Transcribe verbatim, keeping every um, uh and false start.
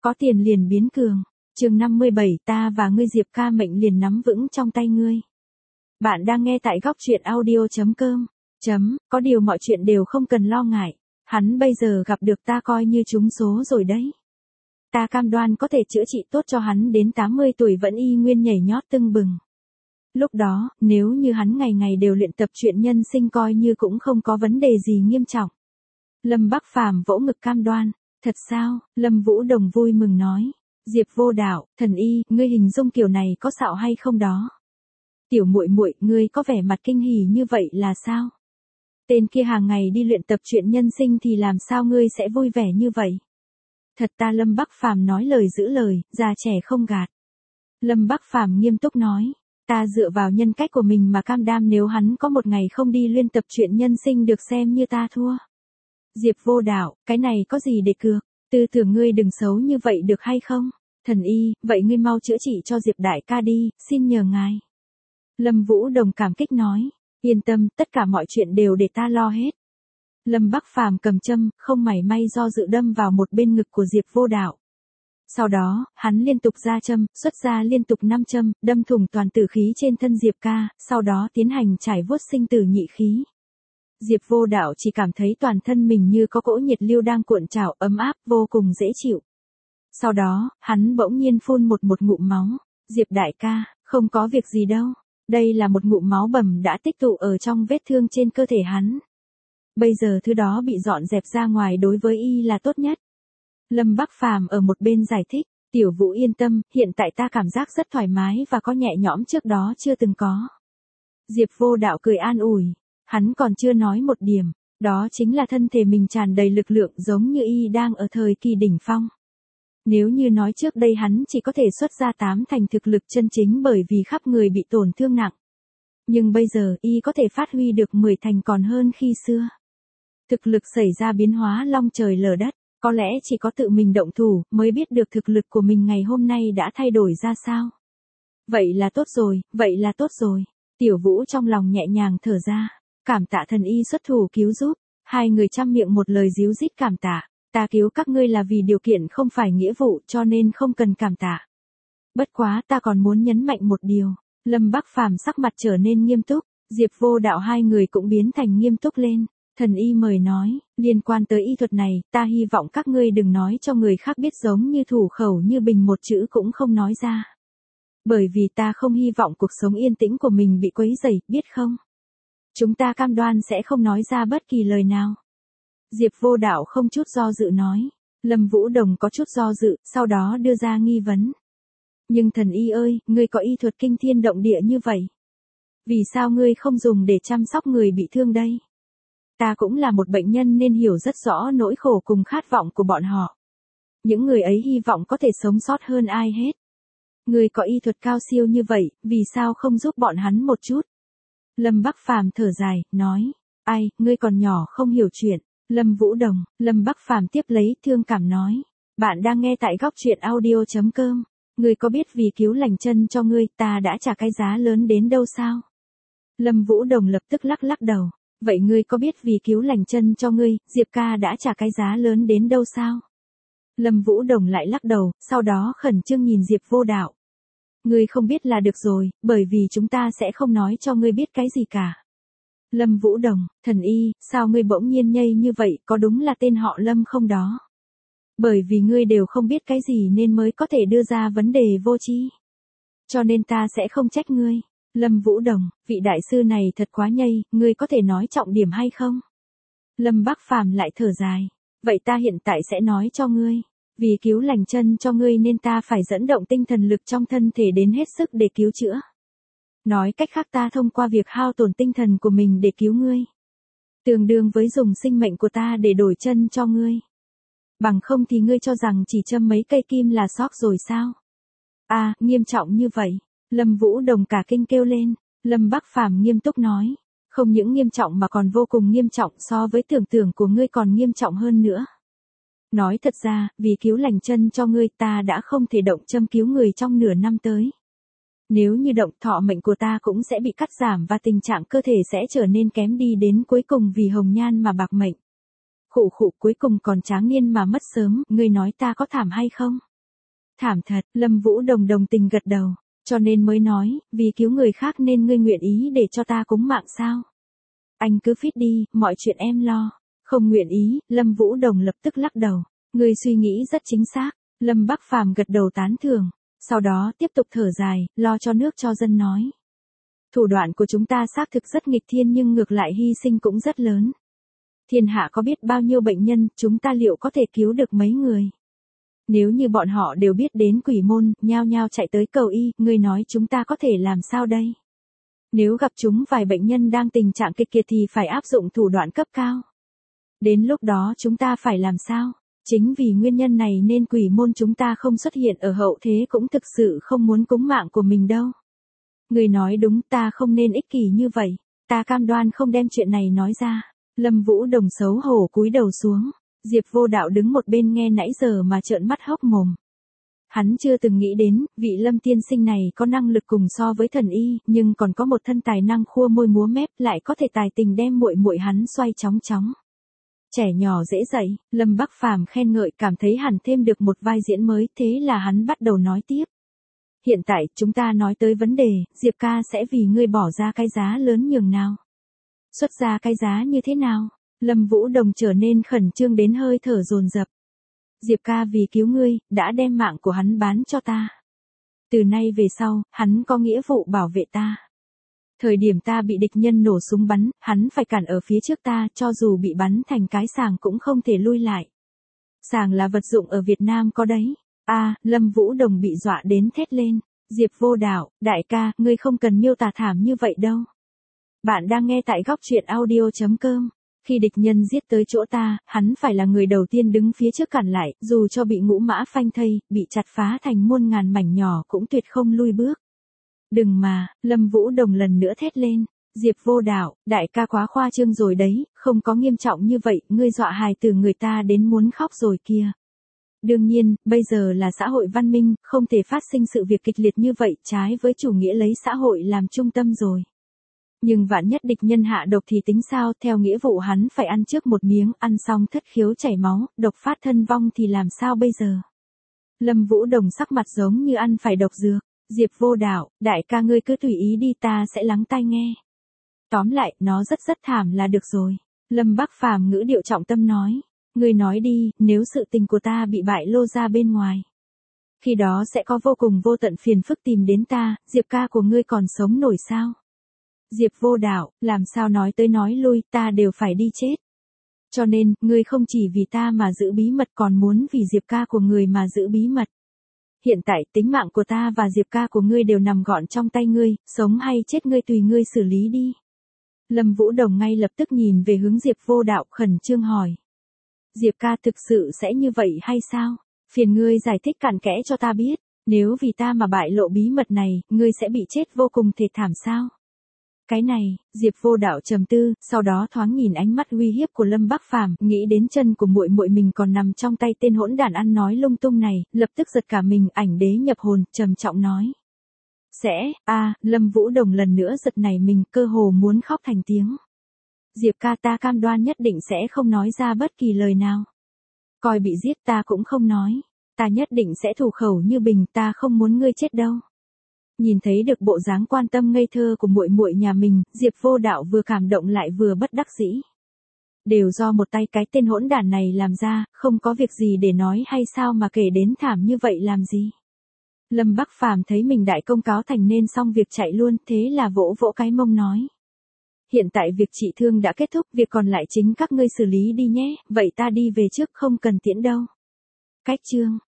Có tiền liền biến cường. Chương năm mươi bảy, ta và ngươi Diệp ca mệnh liền nắm vững trong tay ngươi. Bạn đang nghe tại góc truyện audio chấm com. Chấm, có điều mọi chuyện đều không cần lo ngại. Hắn bây giờ gặp được ta coi như trúng số rồi đấy. Ta cam đoan có thể chữa trị tốt cho hắn đến tám mươi tuổi vẫn y nguyên nhảy nhót tưng bừng. Lúc đó, nếu như hắn ngày ngày đều luyện tập chuyện nhân sinh coi như cũng không có vấn đề gì nghiêm trọng. Lâm Bắc Phàm vỗ ngực cam đoan. Thật sao? Lâm Vũ Đồng vui mừng nói. Diệp Vô Đạo, thần y, ngươi hình dung kiểu này có xạo hay không đó? Tiểu muội muội, ngươi có vẻ mặt kinh hỉ như vậy là sao? Tên kia hàng ngày đi luyện tập chuyện nhân sinh thì làm sao ngươi sẽ vui vẻ như vậy? Thật ta Lâm Bắc Phàm nói lời giữ lời, già trẻ không gạt. Lâm Bắc Phàm nghiêm túc nói. Ta dựa vào nhân cách của mình mà cam đoan nếu hắn có một ngày không đi luyện tập chuyện nhân sinh được xem như ta thua. Diệp Vô Đạo, cái này có gì để cược? Tư tưởng ngươi đừng xấu như vậy được hay không? Thần y, vậy ngươi mau chữa trị cho Diệp đại ca đi, xin nhờ ngài. Lâm Vũ Đồng cảm kích nói. Yên tâm, tất cả mọi chuyện đều để ta lo hết. Lâm Bắc Phàm cầm châm, không mảy may do dự đâm vào một bên ngực của Diệp Vô Đạo. Sau đó, hắn liên tục ra châm, xuất ra liên tục năm châm, đâm thủng toàn tử khí trên thân Diệp ca, sau đó tiến hành trải vuốt sinh tử nhị khí. Diệp Vô Đạo chỉ cảm thấy toàn thân mình như có cỗ nhiệt lưu đang cuộn trào ấm áp vô cùng dễ chịu. Sau đó, hắn bỗng nhiên phun một một ngụm máu. Diệp đại ca, không có việc gì đâu. Đây là một ngụm máu bầm đã tích tụ ở trong vết thương trên cơ thể hắn. Bây giờ thứ đó bị dọn dẹp ra ngoài đối với y là tốt nhất. Lâm Bắc Phàm ở một bên giải thích. Tiểu Vũ yên tâm, hiện tại ta cảm giác rất thoải mái và có nhẹ nhõm trước đó chưa từng có. Diệp Vô Đạo cười an ủi. Hắn còn chưa nói một điểm, đó chính là thân thể mình tràn đầy lực lượng giống như y đang ở thời kỳ đỉnh phong. Nếu như nói trước đây hắn chỉ có thể xuất ra tám thành thực lực chân chính bởi vì khắp người bị tổn thương nặng. Nhưng bây giờ y có thể phát huy được mười thành còn hơn khi xưa. Thực lực xảy ra biến hóa long trời lở đất, có lẽ chỉ có tự mình động thủ mới biết được thực lực của mình ngày hôm nay đã thay đổi ra sao. Vậy là tốt rồi, vậy là tốt rồi. Tiểu Vũ trong lòng nhẹ nhàng thở ra. Cảm tạ thần y xuất thủ cứu giúp, hai người chăm miệng một lời díu dít cảm tạ, ta cứu các ngươi là vì điều kiện không phải nghĩa vụ cho nên không cần cảm tạ. Bất quá ta còn muốn nhấn mạnh một điều, Lâm Bắc Phàm sắc mặt trở nên nghiêm túc, Diệp Vô Đạo hai người cũng biến thành nghiêm túc lên, thần y mời nói, liên quan tới y thuật này, ta hy vọng các ngươi đừng nói cho người khác biết giống như thủ khẩu như bình một chữ cũng không nói ra. Bởi vì ta không hy vọng cuộc sống yên tĩnh của mình bị quấy rầy, biết không? Chúng ta cam đoan sẽ không nói ra bất kỳ lời nào. Diệp Vô Đạo không chút do dự nói. Lâm Vũ Đồng có chút do dự, sau đó đưa ra nghi vấn. Nhưng thần y ơi, ngươi có y thuật kinh thiên động địa như vậy. Vì sao ngươi không dùng để chăm sóc người bị thương đây? Ta cũng là một bệnh nhân nên hiểu rất rõ nỗi khổ cùng khát vọng của bọn họ. Những người ấy hy vọng có thể sống sót hơn ai hết. Ngươi có y thuật cao siêu như vậy, vì sao không giúp bọn hắn một chút? Lâm Bắc Phàm thở dài, nói, ai, ngươi còn nhỏ không hiểu chuyện. Lâm Vũ Đồng, Lâm Bắc Phàm tiếp lấy, thương cảm nói, bạn đang nghe tại góc truyện audio chấm com. Ngươi có biết vì cứu lành chân cho ngươi, ta đã trả cái giá lớn đến đâu sao? Lâm Vũ Đồng lập tức lắc lắc đầu, vậy ngươi có biết vì cứu lành chân cho ngươi, Diệp ca đã trả cái giá lớn đến đâu sao? Lâm Vũ Đồng lại lắc đầu, sau đó khẩn trương nhìn Diệp Vô Đạo. Ngươi không biết là được rồi, bởi vì chúng ta sẽ không nói cho ngươi biết cái gì cả. Lâm Vũ Đồng, thần y, sao ngươi bỗng nhiên nhây như vậy, có đúng là tên họ Lâm không đó? Bởi vì ngươi đều không biết cái gì nên mới có thể đưa ra vấn đề vô tri. Cho nên ta sẽ không trách ngươi. Lâm Vũ Đồng, vị đại sư này thật quá nhây, ngươi có thể nói trọng điểm hay không? Lâm Bắc Phàm lại thở dài. Vậy ta hiện tại sẽ nói cho ngươi. Vì cứu lành chân cho ngươi nên ta phải dẫn động tinh thần lực trong thân thể đến hết sức để cứu chữa. Nói cách khác ta thông qua việc hao tổn tinh thần của mình để cứu ngươi. Tương đương với dùng sinh mệnh của ta để đổi chân cho ngươi. Bằng không thì ngươi cho rằng chỉ châm mấy cây kim là sót rồi sao? À, nghiêm trọng như vậy. Lâm Vũ Đồng cả kinh kêu lên. Lâm Bắc Phàm nghiêm túc nói. Không những nghiêm trọng mà còn vô cùng nghiêm trọng so với tưởng tượng của ngươi còn nghiêm trọng hơn nữa. Nói thật ra, vì cứu lành chân cho ngươi ta đã không thể động châm cứu người trong nửa năm tới. Nếu như động thọ mệnh của ta cũng sẽ bị cắt giảm và tình trạng cơ thể sẽ trở nên kém đi đến cuối cùng vì hồng nhan mà bạc mệnh. Khụ khụ cuối cùng còn tráng niên mà mất sớm, ngươi nói ta có thảm hay không? Thảm thật, Lâm Vũ Đồng đồng tình gật đầu. Cho nên mới nói, vì cứu người khác nên ngươi nguyện ý để cho ta cúng mạng sao? Anh cứ phít đi, mọi chuyện em lo. Không nguyện ý, Lâm Vũ Đồng lập tức lắc đầu. Ngươi suy nghĩ rất chính xác. Lâm Bắc Phàm gật đầu tán thưởng. Sau đó tiếp tục thở dài, lo cho nước cho dân nói. Thủ đoạn của chúng ta xác thực rất nghịch thiên nhưng ngược lại hy sinh cũng rất lớn. Thiên hạ có biết bao nhiêu bệnh nhân, chúng ta liệu có thể cứu được mấy người? Nếu như bọn họ đều biết đến quỷ môn, nhao nhao chạy tới cầu y, ngươi nói chúng ta có thể làm sao đây? Nếu gặp chúng vài bệnh nhân đang tình trạng kịch kiệt thì phải áp dụng thủ đoạn cấp cao. Đến lúc đó chúng ta phải làm sao? Chính vì nguyên nhân này nên quỷ môn chúng ta không xuất hiện ở hậu thế cũng thực sự không muốn cúng mạng của mình đâu. Người nói đúng, ta không nên ích kỷ như vậy, ta cam đoan không đem chuyện này nói ra. Lâm Vũ Đồng xấu hổ cúi đầu xuống, Diệp Vô Đạo đứng một bên nghe nãy giờ mà trợn mắt hốc mồm. Hắn chưa từng nghĩ đến, vị Lâm tiên sinh này có năng lực cùng so với thần y, nhưng còn có một thân tài năng khua môi múa mép, lại có thể tài tình đem muội muội hắn xoay chóng chóng. Trẻ nhỏ dễ dạy, Lâm Bắc Phàm khen ngợi, cảm thấy hẳn thêm được một vai diễn mới, thế là hắn bắt đầu nói tiếp. Hiện tại, chúng ta nói tới vấn đề, Diệp ca sẽ vì ngươi bỏ ra cái giá lớn nhường nào? Xuất ra cái giá như thế nào? Lâm Vũ Đồng trở nên khẩn trương đến hơi thở dồn dập. Diệp ca vì cứu ngươi, đã đem mạng của hắn bán cho ta. Từ nay về sau, hắn có nghĩa vụ bảo vệ ta. Thời điểm ta bị địch nhân nổ súng bắn, hắn phải cản ở phía trước ta, cho dù bị bắn thành cái sàng cũng không thể lui lại. Sàng là vật dụng ở Việt Nam có đấy. A, à, Lâm Vũ Đồng bị dọa đến thét lên. Diệp Vô Đạo, đại ca, ngươi không cần miêu tả thảm như vậy đâu. Bạn đang nghe tại góc truyện audio chấm com. Khi địch nhân giết tới chỗ ta, hắn phải là người đầu tiên đứng phía trước cản lại, dù cho bị ngũ mã phanh thây, bị chặt phá thành muôn ngàn mảnh nhỏ cũng tuyệt không lui bước. Đừng mà, Lâm Vũ Đồng lần nữa thét lên. Diệp Vô Đạo, đại ca quá khoa trương rồi đấy, không có nghiêm trọng như vậy, ngươi dọa hài từ người ta đến muốn khóc rồi kìa. Đương nhiên, bây giờ là xã hội văn minh, không thể phát sinh sự việc kịch liệt như vậy, trái với chủ nghĩa lấy xã hội làm trung tâm rồi. Nhưng vạn nhất địch nhân hạ độc thì tính sao, theo nghĩa vụ hắn phải ăn trước một miếng, ăn xong thất khiếu chảy máu, độc phát thân vong thì làm sao bây giờ? Lâm Vũ Đồng sắc mặt giống như ăn phải độc dược. Diệp Vô Đạo, đại ca ngươi cứ tùy ý đi, ta sẽ lắng tai nghe. Tóm lại, nó rất rất thảm là được rồi. Lâm Bắc Phàm ngữ điệu trọng tâm nói. Ngươi nói đi, nếu sự tình của ta bị bại lô ra bên ngoài. Khi đó sẽ có vô cùng vô tận phiền phức tìm đến ta, Diệp ca của ngươi còn sống nổi sao? Diệp Vô Đạo, làm sao nói tới nói lui, ta đều phải đi chết. Cho nên, ngươi không chỉ vì ta mà giữ bí mật còn muốn vì Diệp ca của người mà giữ bí mật. Hiện tại, tính mạng của ta và Diệp ca của ngươi đều nằm gọn trong tay ngươi, sống hay chết ngươi tùy ngươi xử lý đi. Lâm Vũ Đồng ngay lập tức nhìn về hướng Diệp Vô Đạo khẩn trương hỏi. Diệp ca thực sự sẽ như vậy hay sao? Phiền ngươi giải thích cặn kẽ cho ta biết, nếu vì ta mà bại lộ bí mật này, ngươi sẽ bị chết vô cùng thê thảm sao? Cái này, Diệp Vô Đạo trầm tư, sau đó thoáng nhìn ánh mắt uy hiếp của Lâm Bắc Phàm, nghĩ đến chân của muội muội mình còn nằm trong tay tên hỗn đản ăn nói lung tung này, lập tức giật cả mình, ảnh đế nhập hồn, trầm trọng nói. Sẽ, a, à, Lâm Vũ Đồng lần nữa giật nảy mình, cơ hồ muốn khóc thành tiếng. Diệp ca, ta cam đoan nhất định sẽ không nói ra bất kỳ lời nào. Coi bị giết ta cũng không nói, ta nhất định sẽ thủ khẩu như bình, ta không muốn ngươi chết đâu. Nhìn thấy được bộ dáng quan tâm ngây thơ của muội muội nhà mình, Diệp Vô Đạo vừa cảm động lại vừa bất đắc dĩ. Đều do một tay cái tên hỗn đản này làm ra, không có việc gì để nói hay sao mà kể đến thảm như vậy làm gì. Lâm Bắc Phàm thấy mình đại công cáo thành nên xong việc chạy luôn, thế là vỗ vỗ cái mông nói. Hiện tại việc trị thương đã kết thúc, việc còn lại chính các ngươi xử lý đi nhé, vậy ta đi về trước không cần tiễn đâu. Cách chương